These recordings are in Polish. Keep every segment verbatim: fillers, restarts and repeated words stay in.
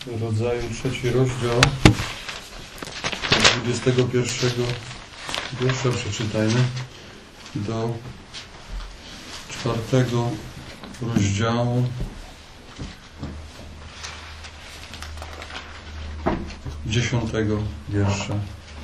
Rodzaju, trzeci rozdział, od dwudziestego pierwszego wiersza przeczytajmy do czwartego rozdziału dziesiątego wiersza.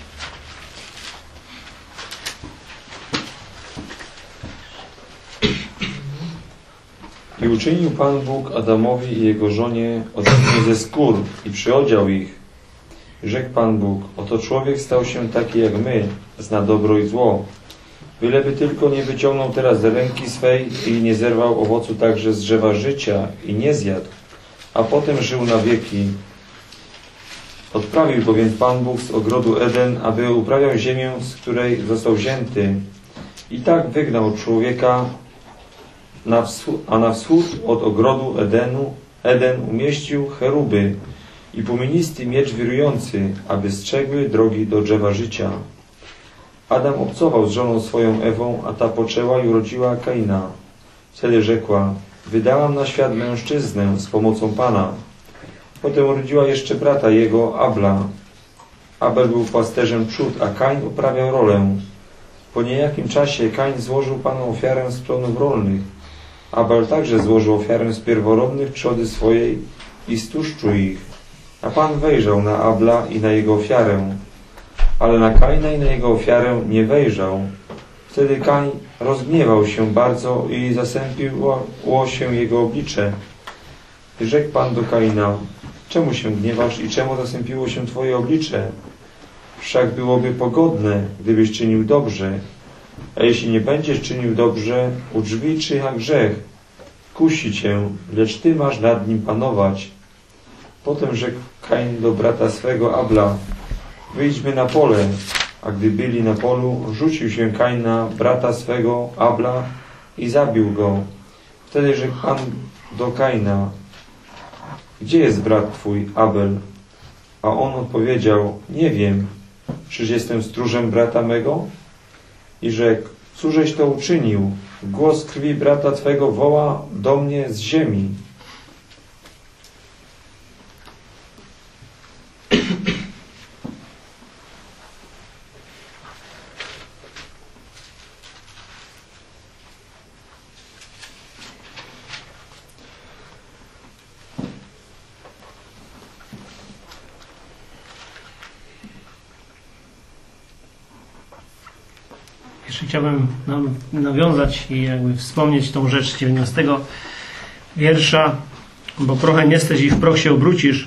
I uczynił Pan Bóg Adamowi i jego żonie odrębnie ze skór i przyodział ich. Rzekł Pan Bóg: oto człowiek stał się taki jak my, zna dobro i zło. Byleby tylko nie wyciągnął teraz z ręki swej i nie zerwał owocu także z drzewa życia i nie zjadł, a potem żył na wieki. Odprawił bowiem Pan Bóg z ogrodu Eden, aby uprawiał ziemię, z której został wzięty. I tak wygnał człowieka, na wschód, a na wschód od ogrodu Edenu, Eden umieścił cheruby i płomienisty miecz wirujący, aby strzegły drogi do drzewa życia. Adam obcował z żoną swoją Ewą, a ta poczęła i urodziła Kaina. Wtedy rzekła: wydałam na świat mężczyznę z pomocą Pana. Potem urodziła jeszcze brata jego, Abla. Abel był pasterzem przód, a Kain uprawiał rolę. Po niejakim czasie Kain złożył Panu ofiarę z plonów rolnych. Abel także złożył ofiarę z pierworodnych trzody swojej i z tłuszczu ich. A Pan wejrzał na Abla i na jego ofiarę, ale na Kaina i na jego ofiarę nie wejrzał. Wtedy Kain rozgniewał się bardzo i zasępiło się jego oblicze. I rzekł Pan do Kaina: czemu się gniewasz i czemu zasępiło się twoje oblicze? Wszak byłoby pogodne, gdybyś czynił dobrze. A jeśli nie będziesz czynił dobrze, u drzwi czyha grzech. Kusi cię, lecz ty masz nad nim panować. Potem rzekł Kain do brata swego Abla: wyjdźmy na pole. A gdy byli na polu, rzucił się Kain na brata swego Abla i zabił go. Wtedy rzekł Pan do Kaina: gdzie jest brat twój Abel? A on odpowiedział: nie wiem, czyż jestem stróżem brata mego? I rzekł: cóżeś to uczynił? Głos krwi brata twego woła do mnie z ziemi. Jeszcze chciałbym nawiązać i jakby wspomnieć tą rzecz z dziewiętnastego wiersza, bo prochem jesteś i w proch się obrócisz.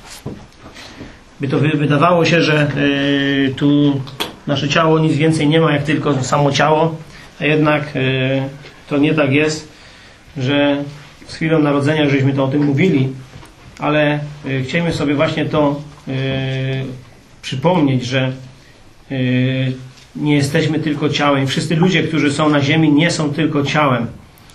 By to wydawało się, że y, tu nasze ciało nic więcej nie ma jak tylko samo ciało, a jednak y, to nie tak jest, że z chwilą narodzenia żeśmy to o tym mówili, ale y, chcieliśmy sobie właśnie to y, przypomnieć, że y, nie jesteśmy tylko ciałem. Wszyscy ludzie, którzy są na ziemi, nie są tylko ciałem.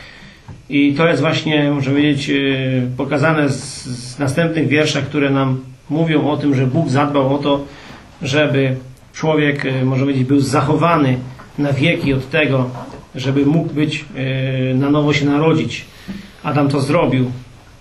I to jest właśnie, można powiedzieć, pokazane z, z następnych wierszach, które nam mówią o tym, że Bóg zadbał o to, żeby człowiek, można powiedzieć, był zachowany na wieki od tego, żeby mógł być, na nowo się narodzić. Adam to zrobił.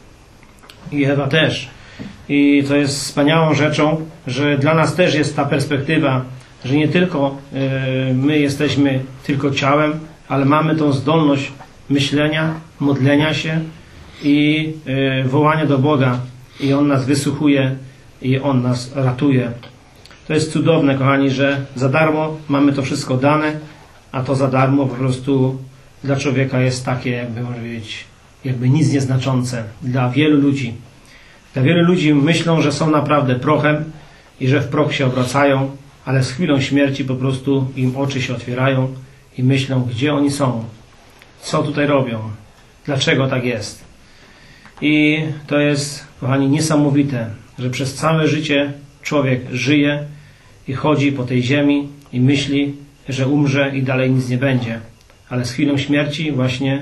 I Ewa też. I to jest wspaniałą rzeczą, że dla nas też jest ta perspektywa, że nie tylko y, my jesteśmy tylko ciałem, ale mamy tą zdolność myślenia, modlenia się i y, wołania do Boga. I On nas wysłuchuje i On nas ratuje. To jest cudowne, kochani, że za darmo mamy to wszystko dane, a to za darmo po prostu dla człowieka jest takie, jakby można powiedzieć, jakby nic nieznaczące. Dla wielu ludzi. Dla wielu ludzi myślą, że są naprawdę prochem i że w proch się obracają, ale z chwilą śmierci po prostu im oczy się otwierają i myślą, gdzie oni są, co tutaj robią, dlaczego tak jest. I to jest, kochani, niesamowite, że przez całe życie człowiek żyje i chodzi po tej ziemi i myśli, że umrze i dalej nic nie będzie. Ale z chwilą śmierci właśnie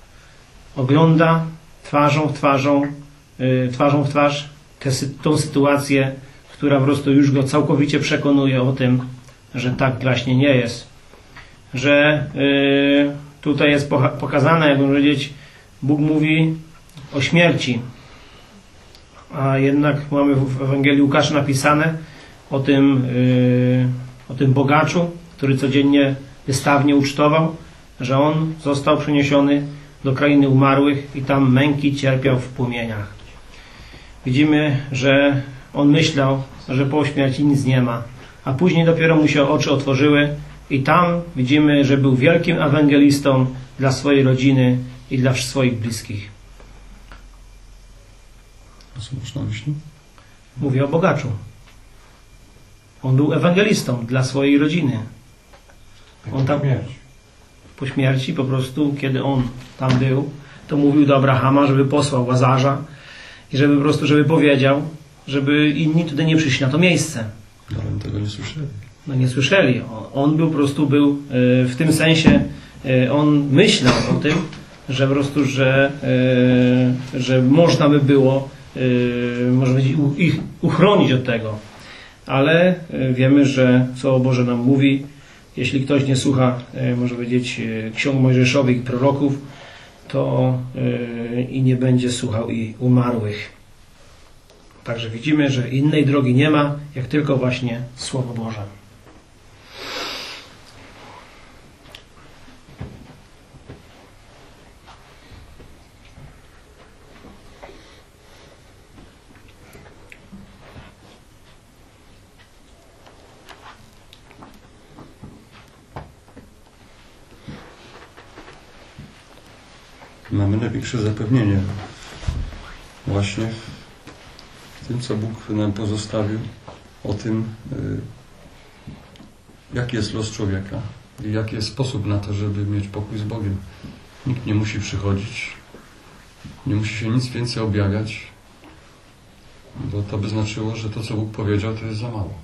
ogląda twarzą w twarzą, yy, twarzą w twarz tę, tą sytuację, która po prostu już go całkowicie przekonuje o tym, że tak właśnie nie jest. Że yy, tutaj jest pokazane, jakby powiedzieć, Bóg mówi o śmierci. a jednak mamy w Ewangelii Łukasza napisane o tym, yy, o tym bogaczu, który codziennie wystawnie ucztował, że on został przeniesiony do krainy umarłych i tam męki cierpiał w płomieniach. Widzimy, że on myślał, że po śmierci nic nie ma, a później dopiero mu się oczy otworzyły i tam widzimy, że był wielkim ewangelistą dla swojej rodziny i dla swoich bliskich. A co masz na myśli? Mówię o bogaczu. On był ewangelistą dla swojej rodziny. On tam, po śmierci po prostu, kiedy on tam był, to mówił do Abrahama, żeby posłał Łazarza i żeby po prostu, żeby powiedział, żeby inni tutaj nie przyszli na to miejsce. Ale oni tego nie słyszeli. No nie słyszeli. On był po prostu był w tym sensie, on myślał o tym, że po prostu, że, że można by było może być, ich uchronić od tego. Ale wiemy, że Słowo Boże nam mówi, jeśli ktoś nie słucha, może powiedzieć, ksiąg mojżeszowych i proroków, to i nie będzie słuchał i umarłych. Także widzimy, że innej drogi nie ma, jak tylko właśnie Słowo Boże. Mamy największe zapewnienie właśnie w tym, co Bóg nam pozostawił, o tym, jaki jest los człowieka i jaki jest sposób na to, żeby mieć pokój z Bogiem. Nikt nie musi przychodzić, nie musi się nic więcej objawiać, bo to by znaczyło, że to, co Bóg powiedział, to jest za mało.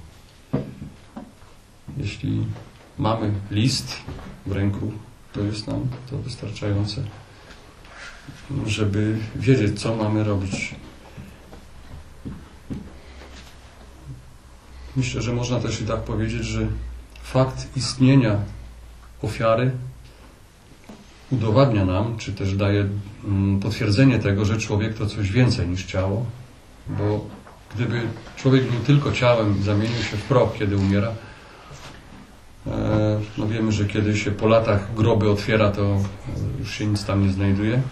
Jeśli mamy list w ręku, to jest nam to wystarczające, żeby wiedzieć, co mamy robić. Myślę, że można też i tak powiedzieć, że fakt istnienia ofiary udowadnia nam, czy też daje potwierdzenie tego, że człowiek to coś więcej niż ciało, bo gdyby człowiek był tylko ciałem i zamienił się w proch, kiedy umiera, no wiemy, że kiedy się po latach groby otwiera, to już się nic tam nie znajduje,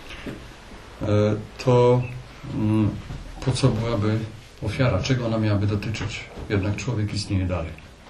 to po co byłaby ofiara? Czego ona miałaby dotyczyć? Jednak człowiek istnieje dalej.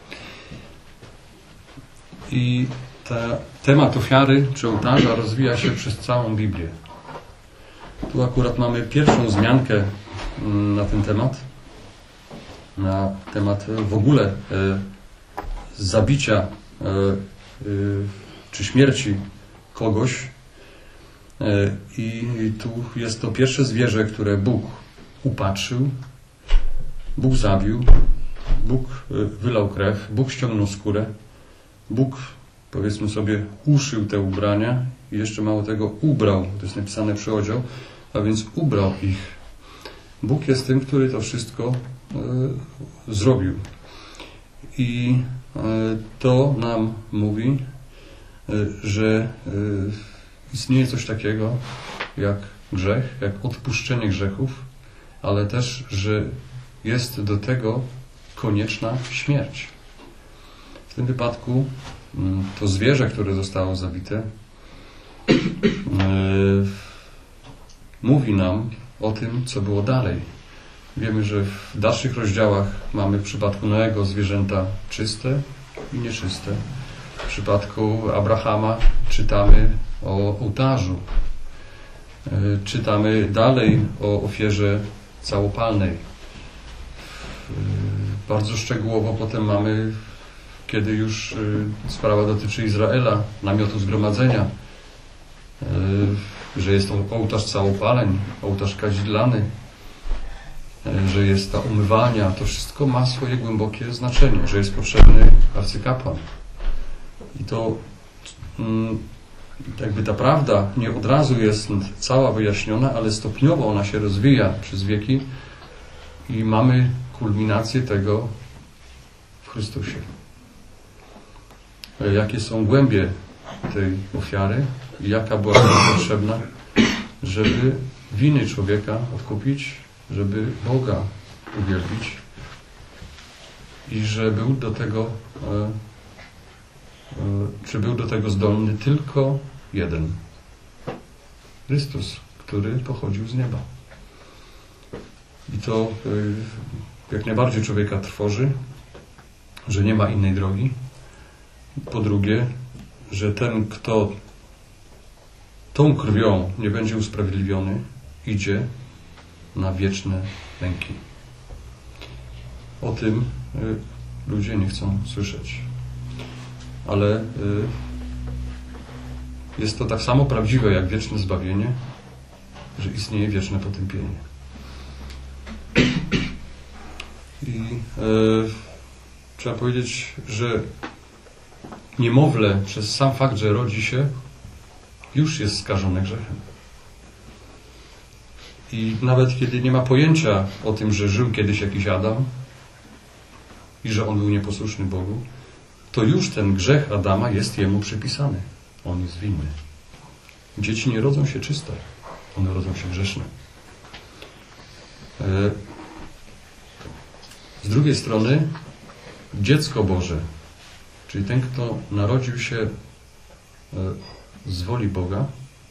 I ta, temat ofiary czy ołtarza rozwija się przez całą Biblię. Tu akurat mamy pierwszą wzmiankę na ten temat. Na temat w ogóle e, zabicia e, e, czy śmierci kogoś. E, I tu jest to pierwsze zwierzę, które Bóg upatrzył, Bóg zabił, Bóg wylał krew, Bóg ściągnął skórę, Bóg, powiedzmy sobie, uszył te ubrania i jeszcze mało tego ubrał, to jest napisane przyodział, a więc ubrał ich. Bóg jest tym, który to wszystko e, zrobił. I e, to nam mówi, e, że e, istnieje coś takiego jak grzech, jak odpuszczenie grzechów, ale też, że jest do tego konieczna śmierć. W tym wypadku to zwierzę, które zostało zabite, yy, mówi nam o tym, co było dalej. Wiemy, że w dalszych rozdziałach mamy w przypadku Noego zwierzęta czyste i nieczyste. W przypadku Abrahama czytamy o ołtarzu. Yy, czytamy dalej o ofierze całopalnej. Yy, bardzo szczegółowo potem mamy, kiedy już y, sprawa dotyczy Izraela, namiotu zgromadzenia, y, że jest to ołtarz całopaleń, ołtarz kadzidlany, y, że jest ta umywalnia, to wszystko ma swoje głębokie znaczenie, że jest potrzebny arcykapłan. I to y, jakby ta prawda nie od razu jest cała wyjaśniona, ale stopniowo ona się rozwija przez wieki i mamy kulminację tego w Chrystusie. Jakie są głębie tej ofiary i jaka była potrzebna, żeby winy człowieka odkupić żeby Boga uwielbić i że był do tego, e, e, czy był do tego zdolny tylko jeden. Chrystus, który pochodził z nieba. I to e, jak najbardziej człowieka trwoży, że nie ma innej drogi. Po drugie, że ten, kto tą krwią nie będzie usprawiedliwiony, idzie na wieczne męki. O tym y, ludzie nie chcą słyszeć. Ale y, jest to tak samo prawdziwe jak wieczne zbawienie, że istnieje wieczne potępienie. I y, trzeba powiedzieć, że niemowlę przez sam fakt, że rodzi się, już jest skażone grzechem. I nawet kiedy nie ma pojęcia o tym, że żył kiedyś jakiś Adam i że on był nieposłuszny Bogu, to już ten grzech Adama jest jemu przypisany. On jest winny. Dzieci nie rodzą się czyste. One rodzą się grzeszne. Z drugiej strony dziecko Boże, czyli ten, kto narodził się z woli Boga,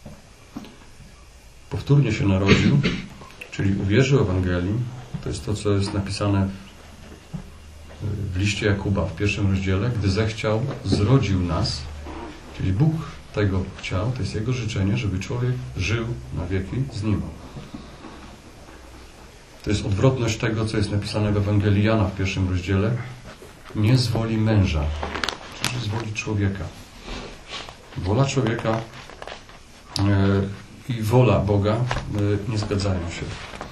powtórnie się narodził, czyli uwierzył Ewangelii. To jest to, co jest napisane w liście Jakuba w pierwszym rozdziale. Gdy zechciał, zrodził nas. Czyli Bóg tego chciał, to jest Jego życzenie, żeby człowiek żył na wieki z Nim. To jest odwrotność tego, co jest napisane w Ewangelii Jana w pierwszym rozdziale. Nie z woli męża, czyli z woli człowieka. Wola człowieka i wola Boga nie zgadzają się.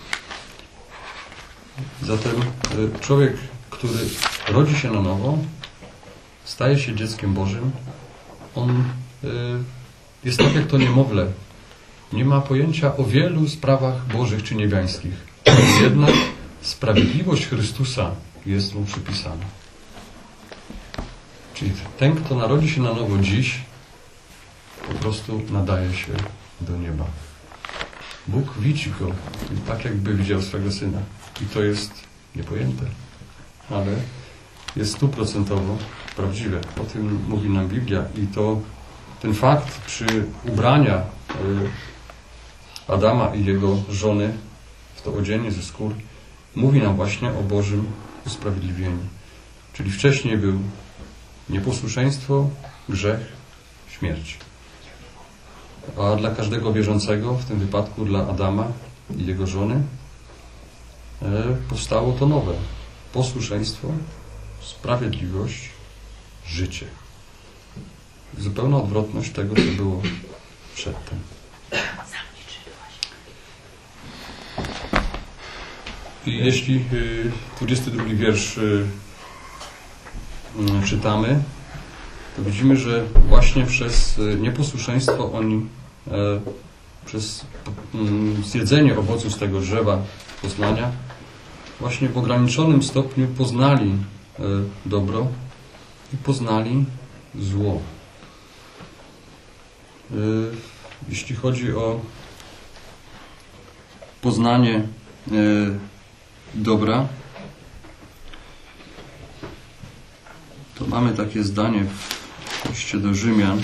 Zatem człowiek, który rodzi się na nowo, staje się dzieckiem Bożym, on jest tak jak to niemowlę. Nie ma pojęcia o wielu sprawach bożych czy niebiańskich. Jednak sprawiedliwość Chrystusa jest mu przypisana. Czyli ten, kto narodzi się na nowo dziś, po prostu nadaje się do nieba. Bóg widzi go tak, jakby widział swego Syna. I to jest niepojęte, ale jest stuprocentowo prawdziwe. O tym mówi nam Biblia. I to ten fakt przy ubrania Adama i jego żony w to odzienie ze skór mówi nam właśnie o Bożym usprawiedliwieniu. Czyli wcześniej był nieposłuszeństwo, grzech, śmierć. A dla każdego wierzącego, w tym wypadku dla Adama i jego żony, powstało to nowe. Posłuszeństwo, sprawiedliwość, życie. Zupełna odwrotność tego, co było przedtem. I jeśli dwudziesty drugi wiersz czytamy, to widzimy, że właśnie przez nieposłuszeństwo oni, przez zjedzenie owocu z tego drzewa poznania, właśnie w ograniczonym stopniu poznali dobro i poznali zło. Jeśli chodzi o poznanie dobra, to mamy takie zdanie w liście do Rzymian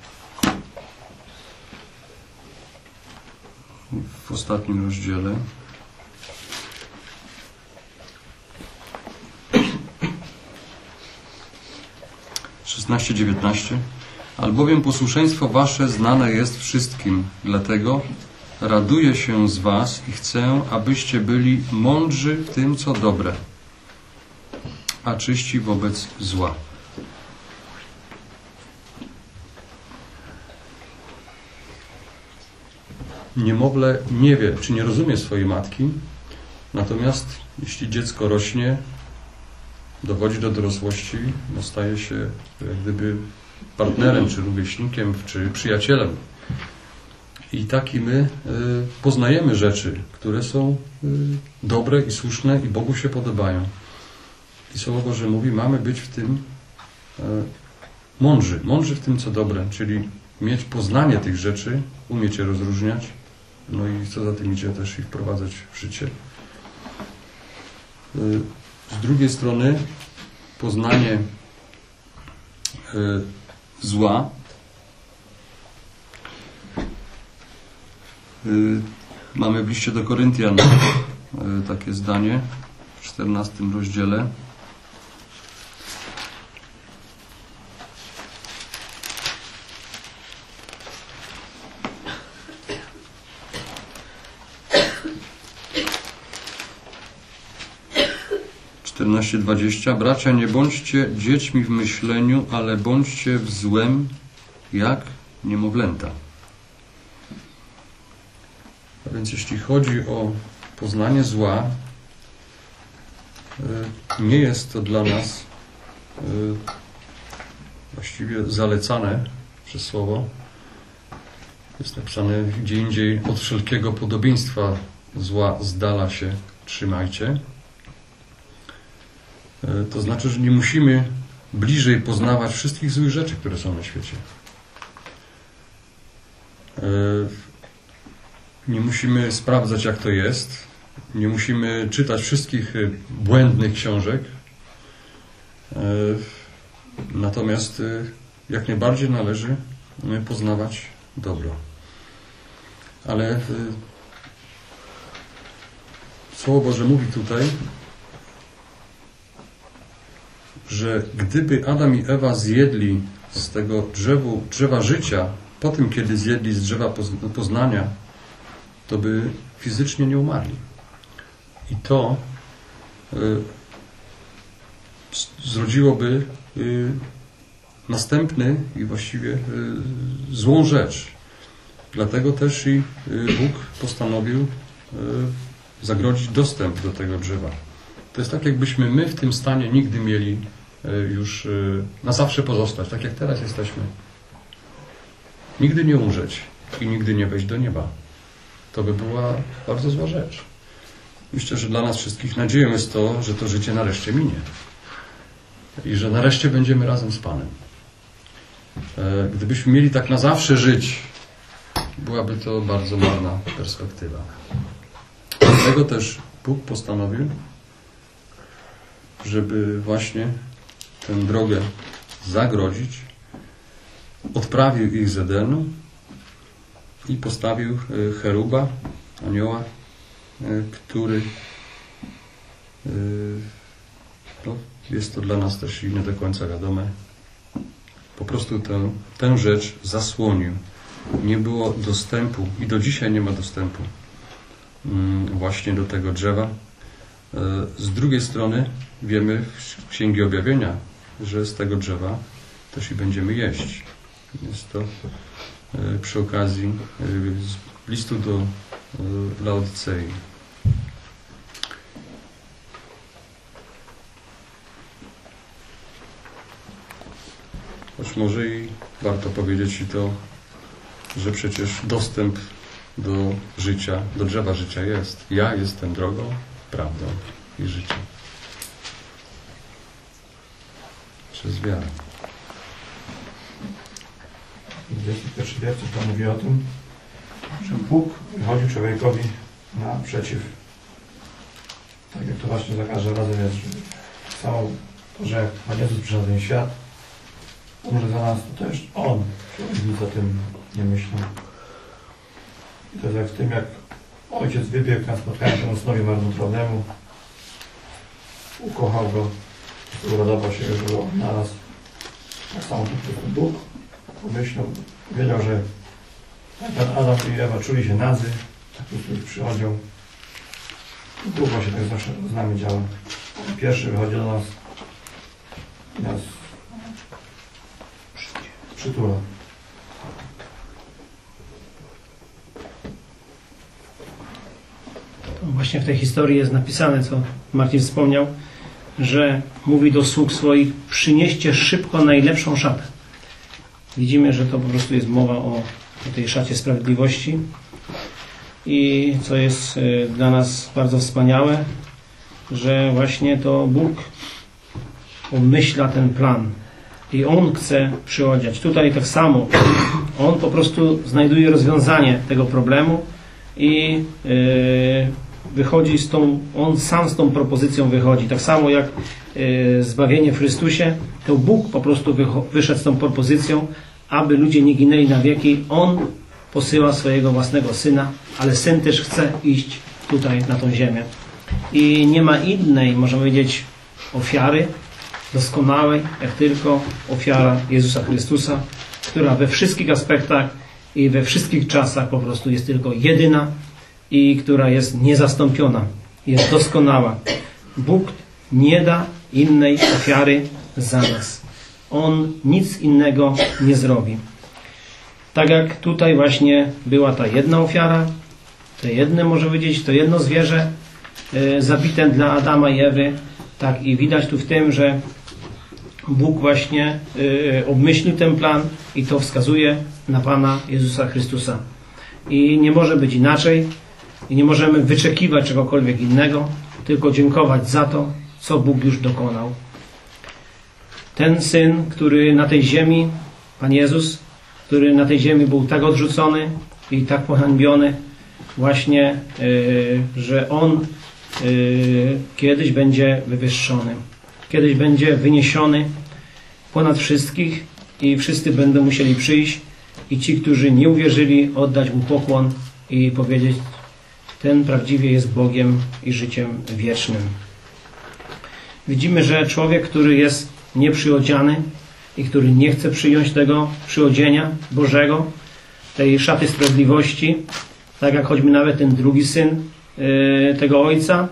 w ostatnim rozdziale. szesnaście dziewiętnaście. Albowiem posłuszeństwo wasze znane jest wszystkim, dlatego raduję się z was i chcę, abyście byli mądrzy w tym, co dobre, a czyści wobec zła. Niemowlę nie wie, czy nie rozumie swojej matki, natomiast jeśli dziecko rośnie, dochodzi do dorosłości, no staje się jak gdyby partnerem, czy rówieśnikiem, czy przyjacielem. I tak i my y, poznajemy rzeczy, które są y, dobre i słuszne i Bogu się podobają. I Słowo Boże mówi, mamy być w tym y, mądrzy. Mądrzy w tym, co dobre, czyli mieć poznanie tych rzeczy, umieć je rozróżniać, no i co za tym idzie też ich wprowadzać w życie. z drugiej strony poznanie zła mamy w liście do Koryntian takie zdanie w czternastym rozdziale. czternaście dwadzieścia. Bracia, nie bądźcie dziećmi w myśleniu, ale bądźcie w złem jak niemowlęta. A więc jeśli chodzi o poznanie zła, nie jest to dla nas właściwie zalecane przez słowo. Jest napisane gdzie indziej: od wszelkiego podobieństwa zła z dala się trzymajcie. To znaczy, że nie musimy bliżej poznawać wszystkich złych rzeczy, które są na świecie. Nie musimy sprawdzać, jak to jest. Nie musimy czytać wszystkich błędnych książek. Natomiast jak najbardziej należy poznawać dobro. Ale Słowo Boże mówi tutaj, że gdyby Adam i Ewa zjedli z tego drzewu, drzewa życia, po tym, kiedy zjedli z drzewa poznania, to by fizycznie nie umarli. I to y, zrodziłoby y, następny i właściwie y, złą rzecz. Dlatego też i y, Bóg postanowił y, zagrodzić dostęp do tego drzewa. To jest tak, jakbyśmy my w tym stanie nigdy mieli już na zawsze pozostać, tak jak teraz jesteśmy. Nigdy nie umrzeć i nigdy nie wejść do nieba. To by była bardzo zła rzecz. Myślę, że dla nas wszystkich nadzieją jest to, że to życie nareszcie minie. I że nareszcie będziemy razem z Panem. Gdybyśmy mieli tak na zawsze żyć, byłaby to bardzo marna perspektywa. Dlatego też Bóg postanowił, żeby właśnie tę drogę zagrodzić, odprawił ich z Edenu i postawił cheruba, anioła, który no, jest to dla nas też i nie do końca wiadome. Po prostu tę, tę rzecz zasłonił. Nie było dostępu i do dzisiaj nie ma dostępu właśnie do tego drzewa. Z drugiej strony wiemy z Księgi Objawienia, że z tego drzewa też i będziemy jeść. Jest to przy okazji listu do Laodycei. Choć może i warto powiedzieć i to, że przecież dostęp do życia, do drzewa życia jest. Ja jestem drogą, prawdą i życiem. Przez wiarę. dwudziesty pierwszy wiersz to mówi o tym, że Bóg wychodził człowiekowi naprzeciw. Tak jak to właśnie za każdym razem jest, że samo to, że Pan Jezus przyszedł na ten świat, umrze za nas, to też On. Człowiek nic o tym nie myślał. I to jest jak w tym, jak Ojciec wybiegł na spotkanie temu synowi marnotrawnemu, ukochał go, uradował się, że go znalazł. Tak samo tu Bóg pomyślał, wiedział, że jak Adam i Ewa czuli się nadzy, tak po prostu przychodził. I Bóg właśnie tak zawsze z nami działa. Pierwszy wychodzi do nas i nas przytula. Właśnie w tej historii jest napisane, co Marcin wspomniał, że mówi do sług swoich: przynieście szybko najlepszą szatę. Widzimy, że to po prostu jest mowa o, o tej szacie sprawiedliwości. I co jest dla nas bardzo wspaniałe, że właśnie to Bóg obmyśla ten plan i On chce przyodziać. Tutaj tak samo. On po prostu znajduje rozwiązanie tego problemu i yy, wychodzi z tą, On sam z tą propozycją wychodzi. Tak samo jak y, zbawienie w Chrystusie, to Bóg po prostu wyszedł z tą propozycją, aby ludzie nie ginęli na wieki. On posyła swojego własnego Syna, ale Syn też chce iść tutaj na tą ziemię. I nie ma innej, można powiedzieć, ofiary doskonałej, jak tylko ofiara Jezusa Chrystusa, która we wszystkich aspektach i we wszystkich czasach po prostu jest tylko jedyna i która jest niezastąpiona, jest doskonała. Bóg nie da innej ofiary za nas. On nic innego nie zrobi. Tak jak tutaj właśnie była ta jedna ofiara, to jedne, może powiedzieć, to jedno zwierzę e, zabite dla Adama i Ewy, tak i widać tu w tym, że Bóg właśnie e, obmyślił ten plan i to wskazuje na Pana Jezusa Chrystusa. I nie może być inaczej i nie możemy wyczekiwać czegokolwiek innego, tylko dziękować za to, co Bóg już dokonał. Ten Syn, który na tej ziemi, Pan Jezus, który na tej ziemi był tak odrzucony i tak pohańbiony, właśnie, yy, że On yy, kiedyś będzie wywyższony. Kiedyś będzie wyniesiony ponad wszystkich i wszyscy będą musieli przyjść i ci, którzy nie uwierzyli, oddać Mu pokłon i powiedzieć: ten prawdziwie jest Bogiem i życiem wiecznym. Widzimy, że człowiek, który jest nieprzyodziany i który nie chce przyjąć tego przyodzienia Bożego, tej szaty sprawiedliwości, tak jak choćby nawet ten drugi syn yy, tego ojca,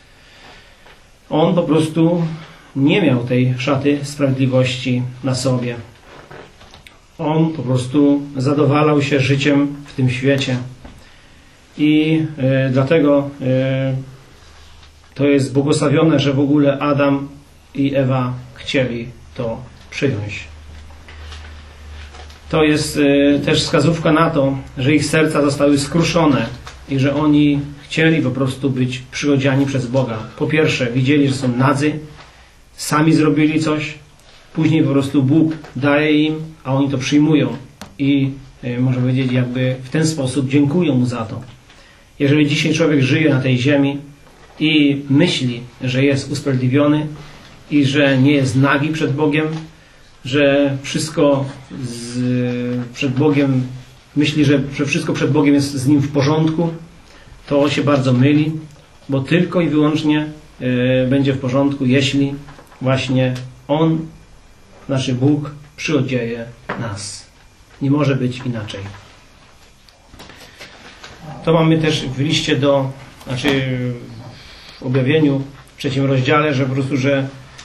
on po prostu nie miał tej szaty sprawiedliwości na sobie. On po prostu zadowalał się życiem w tym świecie. I yy, dlatego yy, to jest błogosławione, że w ogóle Adam i Ewa chcieli to przyjąć. To jest y, też wskazówka na to, że ich serca zostały skruszone i że oni chcieli po prostu być przyodziani przez Boga. Po pierwsze, widzieli, że są nadzy, sami zrobili coś, później po prostu Bóg daje im, a oni to przyjmują i y, można powiedzieć, jakby w ten sposób dziękują Mu za to. Jeżeli dzisiaj człowiek żyje na tej ziemi i myśli, że jest usprawiedliwiony i że nie jest nagi przed Bogiem, że wszystko z, przed Bogiem, myśli, że, że wszystko przed Bogiem jest z nim w porządku, to się bardzo myli, bo tylko i wyłącznie y, będzie w porządku, jeśli właśnie On, nasz Bóg, przyodzieje nas. Nie może być inaczej. To mamy też w liście do, znaczy w objawieniu, w trzecim rozdziale, że po prostu, że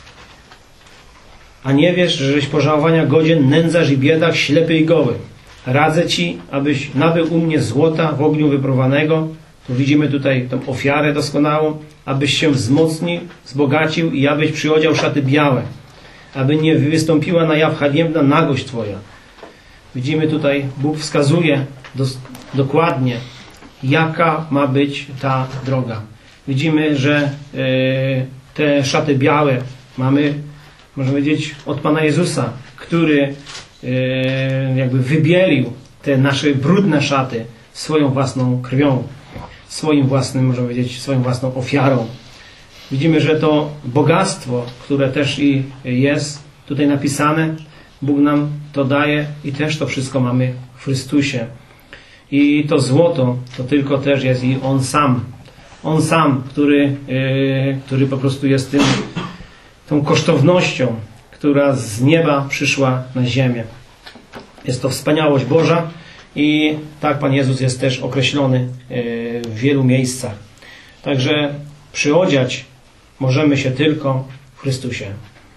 a nie wiesz, żeś pożałowania godzien, nędzarz i biedak, ślepy i goły. Radzę Ci, abyś nabył u mnie złota w ogniu wypróbanego. Tu widzimy tutaj tą ofiarę doskonałą. Abyś się wzmocnił, wzbogacił i abyś przyodział szaty białe. Aby nie wystąpiła na jaw haniebna nagość Twoja. Widzimy tutaj, Bóg wskazuje dos- dokładnie, jaka ma być ta droga. Widzimy, że yy, te szaty białe mamy, można powiedzieć, od Pana Jezusa, który e, jakby wybielił te nasze brudne szaty swoją własną krwią, swoim własnym, można powiedzieć, swoją własną ofiarą. Widzimy, że to bogactwo, które też i jest tutaj napisane, Bóg nam to daje i też to wszystko mamy w Chrystusie. I to złoto to tylko też jest i On sam. On sam, który, e, który po prostu jest tym, tą kosztownością, która z nieba przyszła na ziemię. Jest to wspaniałość Boża i tak Pan Jezus jest też określony w wielu miejscach. Także przyodziać możemy się tylko w Chrystusie.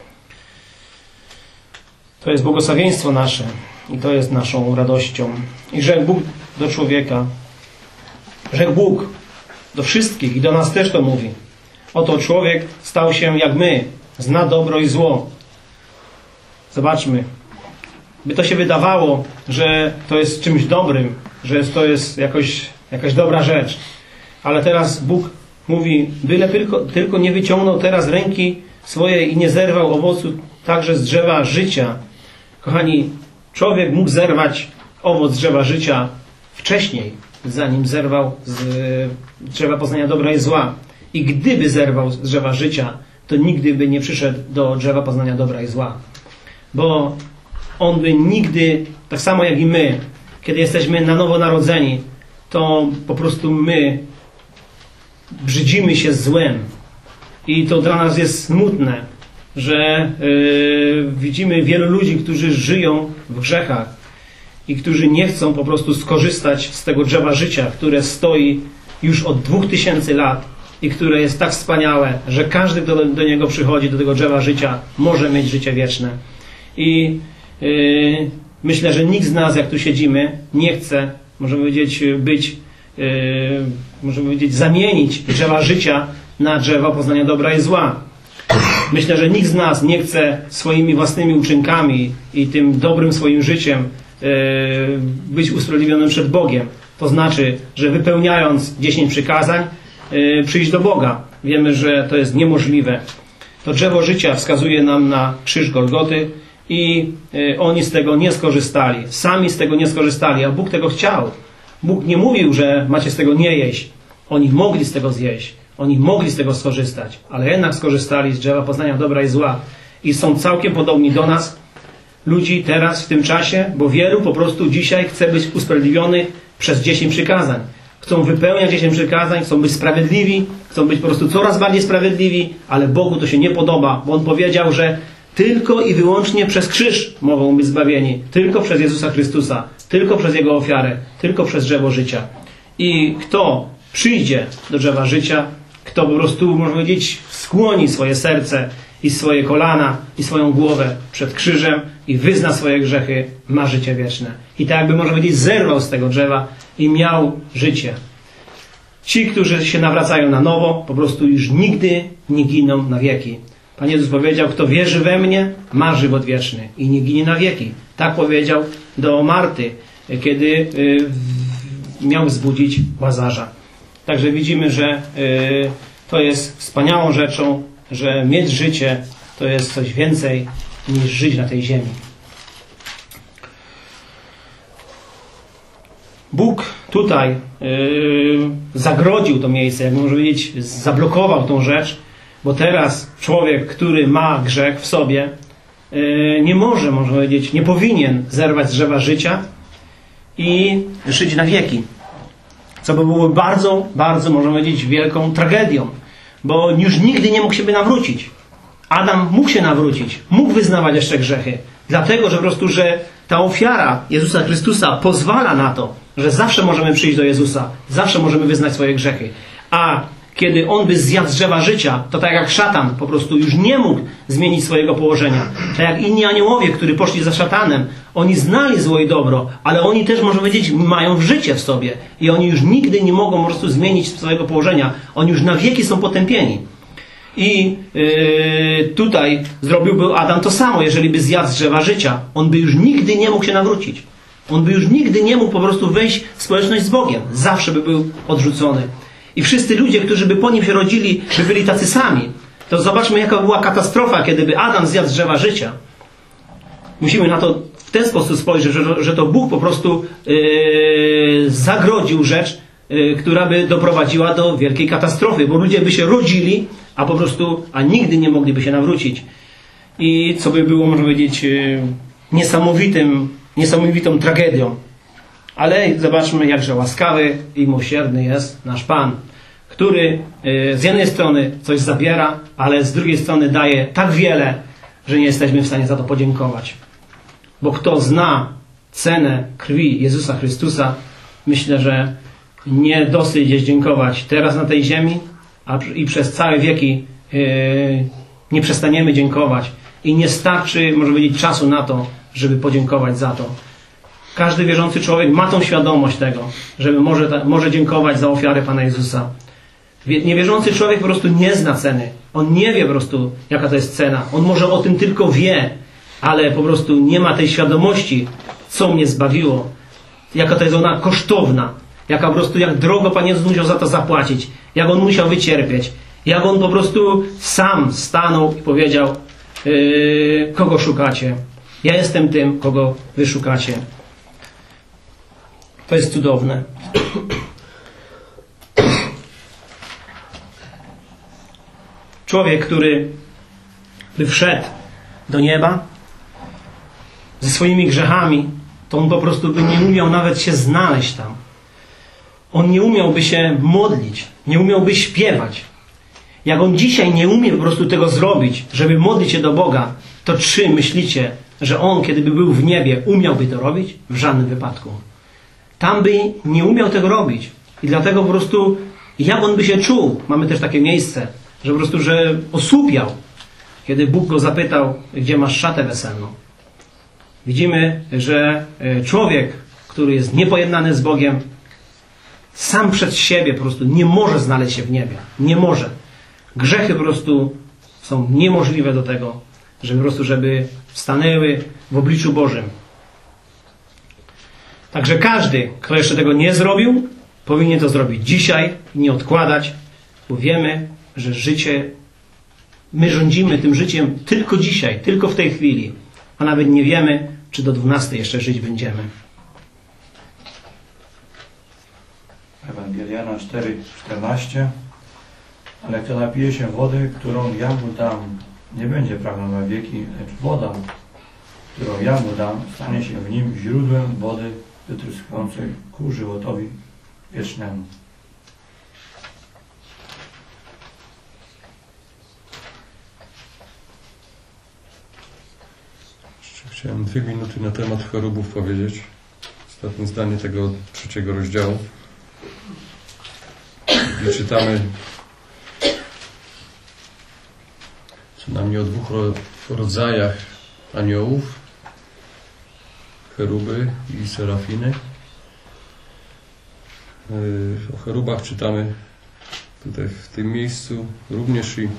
To jest błogosławieństwo nasze i to jest naszą radością. I rzekł Bóg do człowieka, rzekł Bóg do wszystkich i do nas też to mówi. Oto człowiek stał się jak my, zna dobro i zło. Zobaczmy. By to się wydawało, że to jest czymś dobrym, że to jest jakoś, jakaś dobra rzecz. Ale teraz Bóg mówi, byle tylko, tylko nie wyciągnął teraz ręki swojej i nie zerwał owocu także z drzewa życia. Kochani, człowiek mógł zerwać owoc drzewa życia wcześniej, zanim zerwał z drzewa poznania dobra i zła. I gdyby zerwał z drzewa życia, to nigdy by nie przyszedł do drzewa poznania dobra i zła. Bo on by nigdy, tak samo jak i my, kiedy jesteśmy na nowo narodzeni, to po prostu my brzydzimy się złem. I to dla nas jest smutne, że yy, widzimy wielu ludzi, którzy żyją w grzechach i którzy nie chcą po prostu skorzystać z tego drzewa życia, które stoi już od dwóch tysięcy lat i które jest tak wspaniałe, że każdy, kto do, do niego przychodzi, do tego drzewa życia, może mieć życie wieczne. I yy, myślę, że nikt z nas, jak tu siedzimy, nie chce, możemy powiedzieć, być, yy, możemy powiedzieć, zamienić drzewa życia na drzewo poznania dobra i zła. Myślę, że nikt z nas nie chce swoimi własnymi uczynkami i tym dobrym swoim życiem yy, być usprawiedliwionym przed Bogiem. To znaczy, że wypełniając dziesięć przykazań, yy, przyjść do Boga. Wiemy, że to jest niemożliwe. To drzewo życia wskazuje nam na krzyż Golgoty i yy, oni z tego nie skorzystali. Sami z tego nie skorzystali, a Bóg tego chciał. Bóg nie mówił, że macie z tego nie jeść. Oni mogli z tego zjeść. Oni mogli z tego skorzystać, ale jednak skorzystali z drzewa poznania dobra i zła i są całkiem podobni do nas, ludzi teraz, w tym czasie, bo wielu po prostu dzisiaj chce być usprawiedliwionych przez dziesięć przykazań. Chcą wypełniać dziesięć przykazań, chcą być sprawiedliwi, chcą być po prostu coraz bardziej sprawiedliwi, ale Bogu to się nie podoba, bo On powiedział, że tylko i wyłącznie przez krzyż mogą być zbawieni, tylko przez Jezusa Chrystusa, tylko przez Jego ofiarę, tylko przez drzewo życia. I kto przyjdzie do drzewa życia, kto po prostu, można powiedzieć, skłoni swoje serce i swoje kolana i swoją głowę przed krzyżem i wyzna swoje grzechy, ma życie wieczne. I tak jakby, można powiedzieć, zerwał z tego drzewa i miał życie. Ci, którzy się nawracają na nowo, po prostu już nigdy nie giną na wieki. Pan Jezus powiedział, kto wierzy we mnie, ma żywot wieczny i nie ginie na wieki. Tak powiedział do Marty, kiedy miał wzbudzić Łazarza. Także widzimy, że y, to jest wspaniałą rzeczą, że mieć życie to jest coś więcej niż żyć na tej ziemi. Bóg tutaj y, zagrodził to miejsce, jak można powiedzieć, zablokował tą rzecz, bo teraz człowiek, który ma grzech w sobie, y, nie może, można powiedzieć, nie powinien zerwać z drzewa życia i żyć na wieki. Co by było bardzo, bardzo, można powiedzieć, wielką tragedią, bo już nigdy nie mógł się nawrócić. Adam mógł się nawrócić, mógł wyznawać jeszcze grzechy, dlatego, że po prostu, że ta ofiara Jezusa Chrystusa pozwala na to, że zawsze możemy przyjść do Jezusa, zawsze możemy wyznać swoje grzechy. A kiedy On by zjadł z drzewa życia, to tak jak szatan po prostu już nie mógł zmienić swojego położenia. Tak jak inni aniołowie, którzy poszli za szatanem, oni znali zło i dobro, ale oni też, można powiedzieć, mają życie w sobie. I oni już nigdy nie mogą po prostu zmienić swojego położenia. Oni już na wieki są potępieni. I yy, tutaj zrobiłby Adam to samo, jeżeli by zjadł z drzewa życia. On by już nigdy nie mógł się nawrócić. On by już nigdy nie mógł po prostu wejść w społeczność z Bogiem. Zawsze by był odrzucony. I wszyscy ludzie, którzy by po nim się rodzili, by byli tacy sami. To zobaczmy, jaka była katastrofa, kiedy by Adam zjadł z drzewa życia. Musimy na to w ten sposób spojrzeć, że, że to Bóg po prostu yy, zagrodził rzecz, yy, która by doprowadziła do wielkiej katastrofy, bo ludzie by się rodzili, a po prostu, a nigdy nie mogliby się nawrócić. I co by było, można powiedzieć, yy, niesamowitym, niesamowitą tragedią. Ale zobaczmy, jakże łaskawy i miłosierny jest nasz Pan, który z jednej strony coś zabiera, ale z drugiej strony daje tak wiele, że nie jesteśmy w stanie za to podziękować. Bo kto zna cenę krwi Jezusa Chrystusa, myślę, że nie dosyć jest dziękować teraz na tej ziemi, a i przez całe wieki nie przestaniemy dziękować. I nie starczy, może powiedzieć, czasu na to, żeby podziękować za to. Każdy wierzący człowiek ma tą świadomość tego, żeby może, może dziękować za ofiarę Pana Jezusa. Niewierzący człowiek po prostu nie zna ceny. On nie wie po prostu, jaka to jest cena. On może o tym tylko wie, ale po prostu nie ma tej świadomości, co mnie zbawiło. Jaka to jest ona kosztowna. Jaka po prostu, jak drogo Pan Jezus musiał za to zapłacić. Jak On musiał wycierpieć. Jak On po prostu sam stanął i powiedział, yy, kogo szukacie? Ja jestem tym, kogo wy szukacie. To jest cudowne. Człowiek, który by wszedł do nieba ze swoimi grzechami, to on po prostu by nie umiał nawet się znaleźć tam. On nie umiałby się modlić, nie umiałby śpiewać. Jak on dzisiaj nie umie po prostu tego zrobić, żeby modlić się do Boga, to czy myślicie, że on, kiedy by był w niebie, umiałby to robić? W żadnym wypadku. Tam by nie umiał tego robić. I dlatego po prostu, jak on by się czuł? Mamy też takie miejsce, że po prostu, że osłupiał, kiedy Bóg go zapytał, gdzie masz szatę weselną. Widzimy, że człowiek, który jest niepojednany z Bogiem, sam przed siebie po prostu nie może znaleźć się w niebie. Nie może. Grzechy po prostu są niemożliwe do tego, żeby po prostu, żeby stanęły w obliczu Bożym. Także każdy, kto jeszcze tego nie zrobił, powinien to zrobić dzisiaj i nie odkładać, bo wiemy, że życie, my rządzimy tym życiem tylko dzisiaj, tylko w tej chwili, a nawet nie wiemy, czy do dwunastej jeszcze żyć będziemy. Ewangelia Jana cztery czternaście. Ale kto napije się wody, którą ja mu dam, nie będzie pragnął na wieki, lecz woda, którą ja mu dam, stanie się w nim źródłem wody wytryskającej ku żywotowi wiecznemu. Jeszcze chciałem dwie minuty na temat chorobów powiedzieć. Ostatnie zdanie tego trzeciego rozdziału. I czytamy co najmniej o dwóch rodzajach aniołów, cheruby i serafiny. O cherubach czytamy tutaj w tym miejscu również i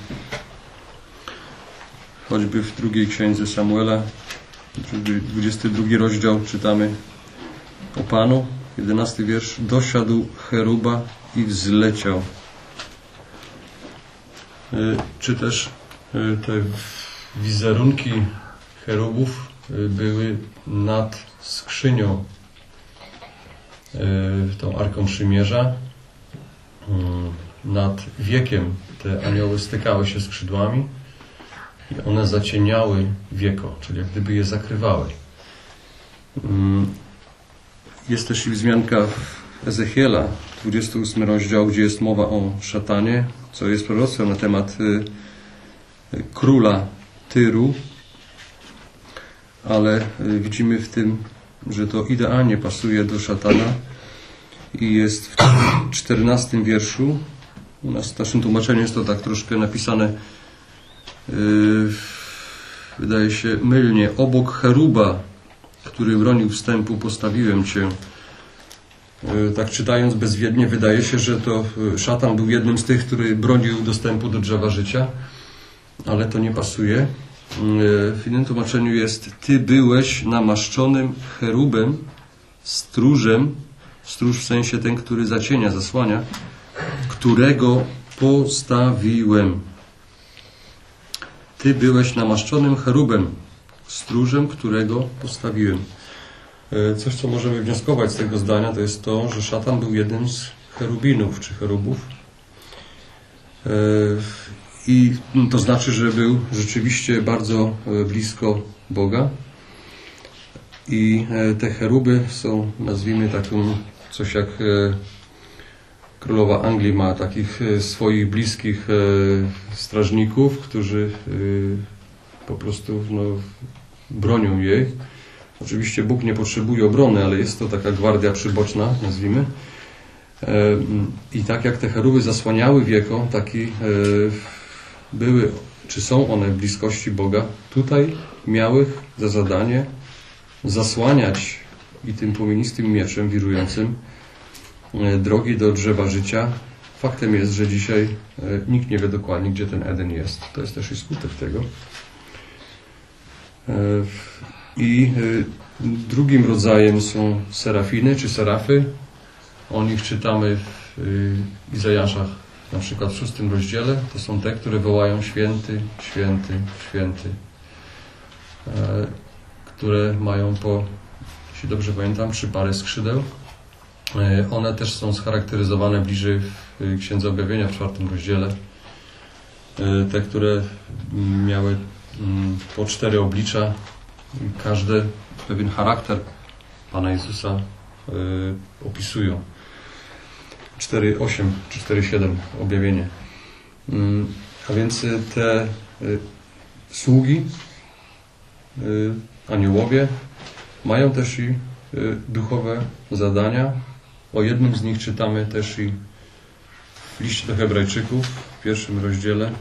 choćby w drugiej księdze Samuela, dwudziesty drugi rozdział, czytamy o Panu, jedenasty wiersz. Dosiadł cheruba i wzleciał. Czy też te wizerunki cherubów były nad skrzynią, tą Arką Przymierza. Nad wiekiem te anioły stykały się skrzydłami i one zacieniały wieko, czyli jak gdyby je zakrywały. Jest też i wzmianka Ezechiela, dwudziesty ósmy rozdział, gdzie jest mowa o szatanie, co jest proroctwem na temat króla Tyru, ale widzimy w tym, że to idealnie pasuje do szatana i jest w czternastym wierszu. U nas w naszym tłumaczeniu jest to tak troszkę napisane, yy, wydaje się mylnie. Obok cheruba, który bronił wstępu, postawiłem Cię. Yy, tak czytając bezwiednie, wydaje się, że to szatan był jednym z tych, który bronił dostępu do drzewa życia, ale to nie pasuje. Yy, w innym tłumaczeniu jest: Ty byłeś namaszczonym cherubem, stróżem, stróż w sensie ten, który zacienia, zasłania, którego postawiłem. Ty byłeś namaszczonym cherubem, stróżem, którego postawiłem. Coś, co możemy wnioskować z tego zdania, to jest to, że szatan był jednym z cherubinów, czy cherubów. I to znaczy, że był rzeczywiście bardzo blisko Boga. I te cheruby są, nazwijmy, taką, coś jak królowa Anglii ma takich swoich bliskich strażników, którzy po prostu no, bronią jej. Oczywiście Bóg nie potrzebuje obrony, ale jest to taka gwardia przyboczna, nazwijmy. I tak jak te cheruby zasłaniały wieko, taki były, czy są one w bliskości Boga, tutaj miały za zadanie zasłaniać i tym płomienistym mieczem wirującym drogi do drzewa życia. Faktem jest, że dzisiaj nikt nie wie dokładnie, gdzie ten Eden jest. To jest też i skutek tego. I drugim rodzajem są serafiny, czy serafy. O nich czytamy w Izajaszach, na przykład w szóstym rozdziale. To są te, które wołają święty, święty, święty. Które mają po, jeśli dobrze pamiętam, trzy pary skrzydeł. One też są scharakteryzowane bliżej w Księdze Objawienia w czwartym rozdziale. Te, które miały po cztery oblicza, każde pewien charakter Pana Jezusa opisują. cztery osiem czy cztery siedem objawienie. A więc te sługi, aniołowie, mają też i duchowe zadania. O jednym z nich czytamy też i w liście do Hebrajczyków w pierwszym rozdziale.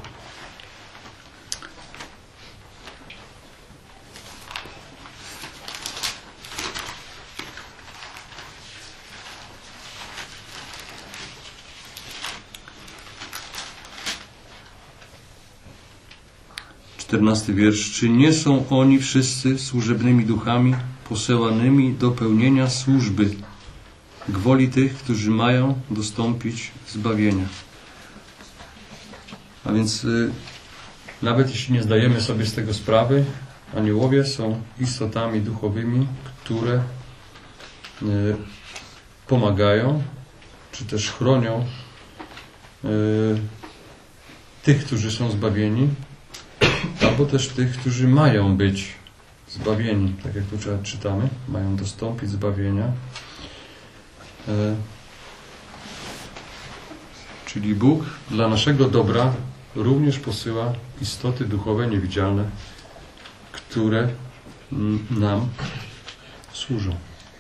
czternasty wiersz. Czy nie są oni wszyscy służebnymi duchami posyłanymi do pełnienia służby gwoli tych, którzy mają dostąpić zbawienia? A więc y, nawet jeśli nie zdajemy sobie z tego sprawy, aniołowie są istotami duchowymi, które y, pomagają, czy też chronią y, tych, którzy są zbawieni, albo też tych, którzy mają być zbawieni. Tak jak tu czytamy, mają dostąpić zbawienia. E, czyli Bóg dla naszego dobra również posyła istoty duchowe, niewidzialne, które m, nam służą.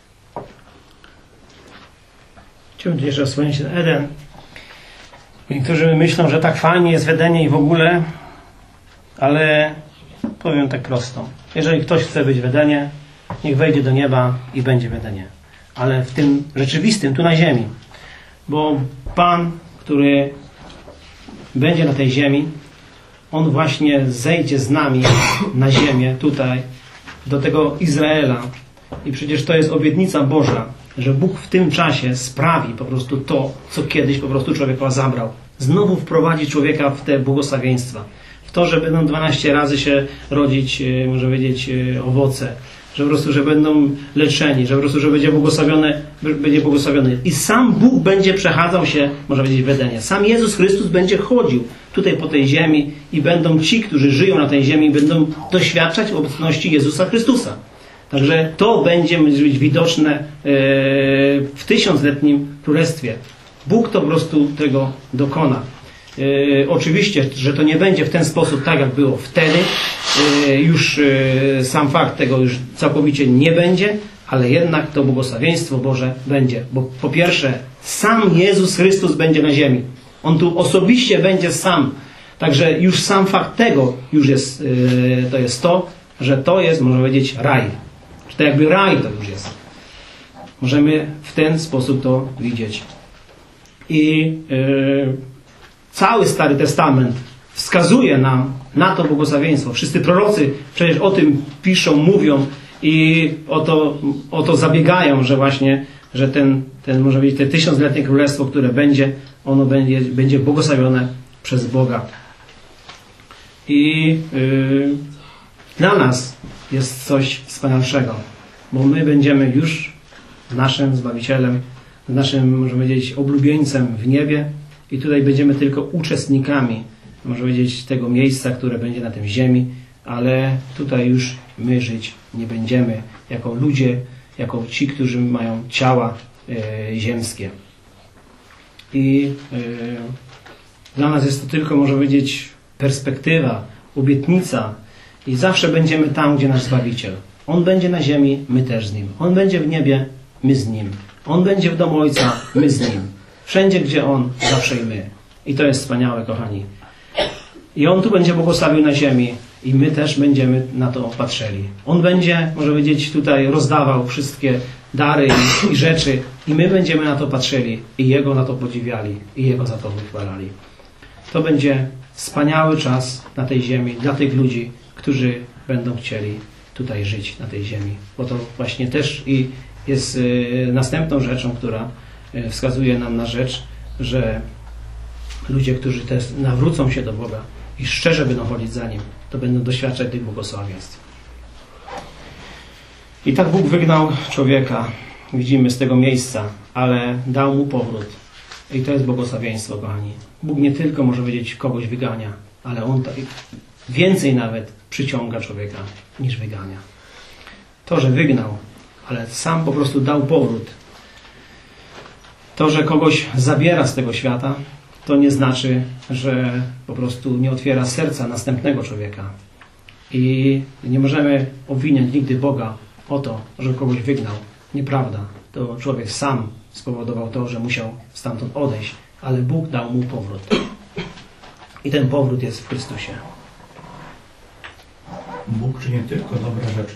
Chciałbym jeszcze wspomnieć ten Eden. Niektórzy myślą, że tak fajnie jest w Edenie i w ogóle, ale powiem tak prosto. Jeżeli ktoś chce być w Edenie, niech wejdzie do nieba i będzie w Edenie. Ale w tym rzeczywistym, tu na ziemi. Bo Pan, który będzie na tej ziemi, On właśnie zejdzie z nami na ziemię, tutaj, do tego Izraela. I przecież to jest obietnica Boża, że Bóg w tym czasie sprawi po prostu to, co kiedyś po prostu człowieka zabrał. Znowu wprowadzi człowieka w te błogosławieństwa. W to, że będą dwanaście razy się rodzić, może powiedzieć, owoce. Że po prostu, że będą leczeni, że po prostu, że będzie błogosławione, będzie błogosławiony. I sam Bóg będzie przechadzał się, można powiedzieć, w Edenie. Sam Jezus Chrystus będzie chodził tutaj po tej ziemi i będą ci, którzy żyją na tej ziemi, będą doświadczać obecności Jezusa Chrystusa. Także to będzie być widoczne w tysiącletnim królestwie. Bóg to po prostu tego dokona. E, oczywiście, że to nie będzie w ten sposób, tak jak było wtedy. E, już e, sam fakt tego już całkowicie nie będzie, ale jednak to błogosławieństwo Boże będzie. Bo po pierwsze, sam Jezus Chrystus będzie na ziemi. On tu osobiście będzie sam. Także już sam fakt tego już jest, e, to jest to, że to jest, można powiedzieć, raj. Że to jakby raj to już jest. Możemy w ten sposób to widzieć. I e, cały Stary Testament wskazuje nam na to błogosławieństwo. Wszyscy prorocy przecież o tym piszą, mówią i o to, o to zabiegają, że właśnie, że ten, ten może być te tysiącletnie królestwo, które będzie, ono będzie, będzie błogosławione przez Boga. I yy, dla nas jest coś wspanialszego, bo my będziemy już naszym Zbawicielem, naszym, możemy powiedzieć, oblubieńcem w niebie i tutaj będziemy tylko uczestnikami, można powiedzieć, tego miejsca, które będzie na tym ziemi, ale tutaj już my żyć nie będziemy jako ludzie, jako ci, którzy mają ciała e, ziemskie. I e, dla nas jest to tylko, można powiedzieć, perspektywa, obietnica i zawsze będziemy tam, gdzie nasz Zbawiciel. On będzie na ziemi, my też z Nim. On będzie w niebie, my z Nim. On będzie w domu Ojca, my z Nim. Wszędzie, gdzie On, zawsze i my. I to jest wspaniałe, kochani. I On tu będzie błogosławił na ziemi i my też będziemy na to patrzyli. On będzie, może powiedzieć, tutaj rozdawał wszystkie dary i, i rzeczy i my będziemy na to patrzyli i Jego na to podziwiali i Jego za to wychwalali. To będzie wspaniały czas na tej ziemi dla tych ludzi, którzy będą chcieli tutaj żyć na tej ziemi. Bo to właśnie też i jest y, następną rzeczą, która y, wskazuje nam na rzecz, że ludzie, którzy też nawrócą się do Boga i szczerze będą chodzić za Nim, to będą doświadczać tych błogosławieństw. I tak Bóg wygnał człowieka widzimy z tego miejsca, ale dał mu powrót. I to jest błogosławieństwo, kochani. Bóg nie tylko, może powiedzieć, kogoś wygania, ale On to więcej nawet przyciąga człowieka niż wygania. To, że wygnał, ale sam po prostu dał powrót. To, że kogoś zabiera z tego świata, to nie znaczy, że po prostu nie otwiera serca następnego człowieka. I nie możemy obwiniać nigdy Boga o to, że kogoś wygnał. Nieprawda. To człowiek sam spowodował to, że musiał stamtąd odejść, ale Bóg dał mu powrót. I ten powrót jest w Chrystusie. Bóg czyni tylko dobre rzeczy.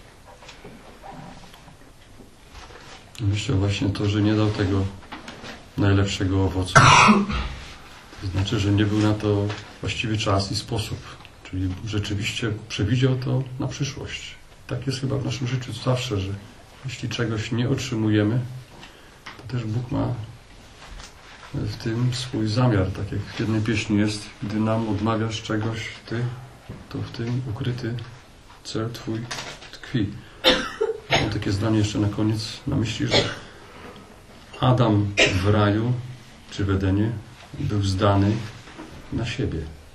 Myślę właśnie to, że nie dał tego najlepszego owocu. To znaczy, że nie był na to właściwy czas i sposób. Czyli rzeczywiście przewidział to na przyszłość. Tak jest chyba w naszym życiu zawsze, że jeśli czegoś nie otrzymujemy, to też Bóg ma w tym swój zamiar. Tak jak w jednej pieśni jest, gdy nam odmawiasz czegoś, Ty, to w tym ukryty cel Twój tkwi. Mam takie zdanie jeszcze na koniec na myśli, że Adam w raju czy w Edenie był zdany na siebie.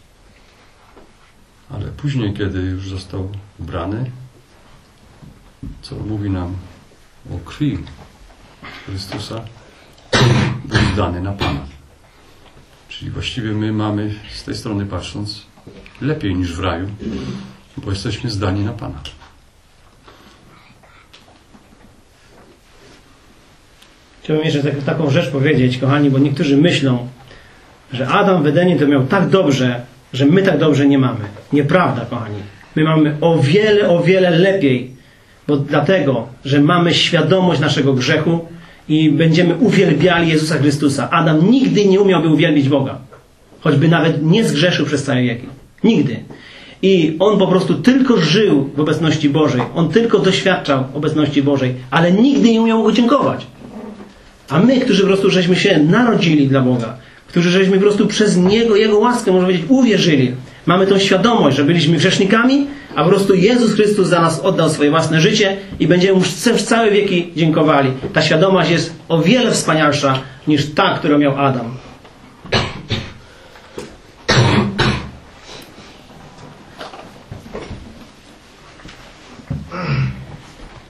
Ale później, kiedy już został ubrany, co mówi nam o krwi Chrystusa, był zdany na Pana. Czyli właściwie my mamy, z tej strony patrząc, lepiej niż w raju, bo jesteśmy zdani na Pana. Chciałbym jeszcze tak, taką rzecz powiedzieć, kochani, bo niektórzy myślą, że Adam w Edenie to miał tak dobrze, że my tak dobrze nie mamy. Nieprawda, kochani. My mamy o wiele, o wiele lepiej, bo dlatego, że mamy świadomość naszego grzechu i będziemy uwielbiali Jezusa Chrystusa. Adam nigdy nie umiałby uwielbić Boga. Choćby nawet nie zgrzeszył przez całe wieki. Nigdy. I on po prostu tylko żył w obecności Bożej. On tylko doświadczał obecności Bożej, ale nigdy nie umiał Go dziękować. A my, którzy po prostu żeśmy się narodzili dla Boga, którzy żeśmy po prostu przez Niego, Jego łaskę, można powiedzieć, uwierzyli, mamy tą świadomość, że byliśmy grzesznikami, a po prostu Jezus Chrystus za nas oddał swoje własne życie i będziemy mu przez całe wieki dziękowali. Ta świadomość jest o wiele wspanialsza niż ta, którą miał Adam.